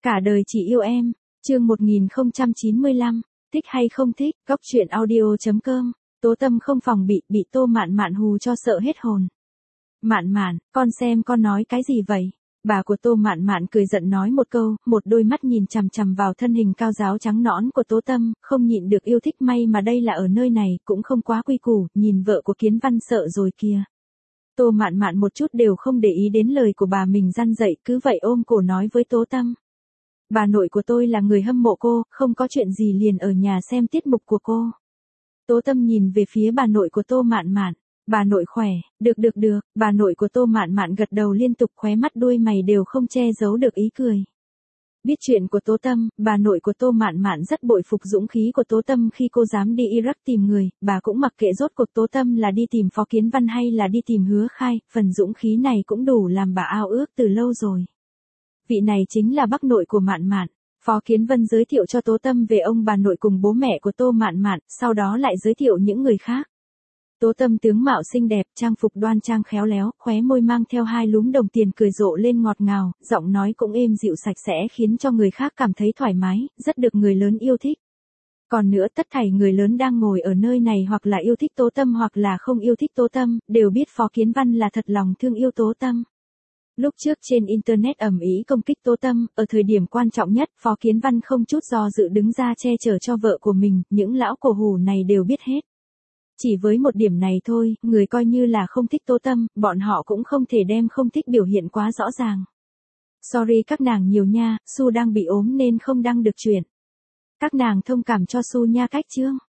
Cả đời chỉ yêu em, chương 1095, thích hay không thích, góc truyện audio.com, Tố Tâm không phòng bị Tô Mạn Mạn hù cho sợ hết hồn. Mạn Mạn, con xem con nói cái gì vậy? Bà của Tô Mạn Mạn cười giận nói một câu, một đôi mắt nhìn chằm chằm vào thân hình cao ráo trắng nõn của Tố Tâm, không nhịn được yêu thích may mà đây là ở nơi này, cũng không quá quy củ, nhìn vợ của Kiến Văn sợ rồi kìa. Tô Mạn Mạn một chút đều không để ý đến lời của bà mình răn dạy, cứ vậy ôm cổ nói với Tố Tâm. Bà nội của tôi là người hâm mộ cô, không có chuyện gì liền ở nhà xem tiết mục của cô. Tố Tâm nhìn về phía bà nội của Tô Mạn Mạn. Bà nội khỏe, được, bà nội của Tô Mạn Mạn gật đầu liên tục, khóe mắt đuôi mày đều không che giấu được ý cười. Biết chuyện của Tố Tâm, bà nội của Tô Mạn Mạn rất bội phục dũng khí của Tố Tâm khi cô dám đi Iraq tìm người, bà cũng mặc kệ rốt cuộc Tố Tâm là đi tìm Phó Kiến Văn hay là đi tìm Hứa Khai, phần dũng khí này cũng đủ làm bà ao ước từ lâu rồi. Vị này chính là bác nội của Mạn Mạn. Phó Kiến Văn giới thiệu cho Tố Tâm về ông bà nội cùng bố mẹ của Tô Mạn Mạn, sau đó lại giới thiệu những người khác. Tố Tâm tướng mạo xinh đẹp, trang phục đoan trang khéo léo, khóe môi mang theo hai lúm đồng tiền cười rộ lên ngọt ngào, giọng nói cũng êm dịu sạch sẽ khiến cho người khác cảm thấy thoải mái, rất được người lớn yêu thích. Còn nữa tất thảy người lớn đang ngồi ở nơi này hoặc là yêu thích Tố Tâm hoặc là không yêu thích Tố Tâm, đều biết Phó Kiến Văn là thật lòng thương yêu Tố Tâm. Lúc trước trên Internet ầm ĩ công kích Tố Tâm, ở thời điểm quan trọng nhất, Phó Kiến Văn không chút do dự đứng ra che chở cho vợ của mình, những lão cổ hủ này đều biết hết. Chỉ với một điểm này thôi, người coi như là không thích Tố Tâm, bọn họ cũng không thể đem không thích biểu hiện quá rõ ràng. Sorry các nàng nhiều nha, Su đang bị ốm nên không đăng được chuyện. Các nàng thông cảm cho Su nha cách chương.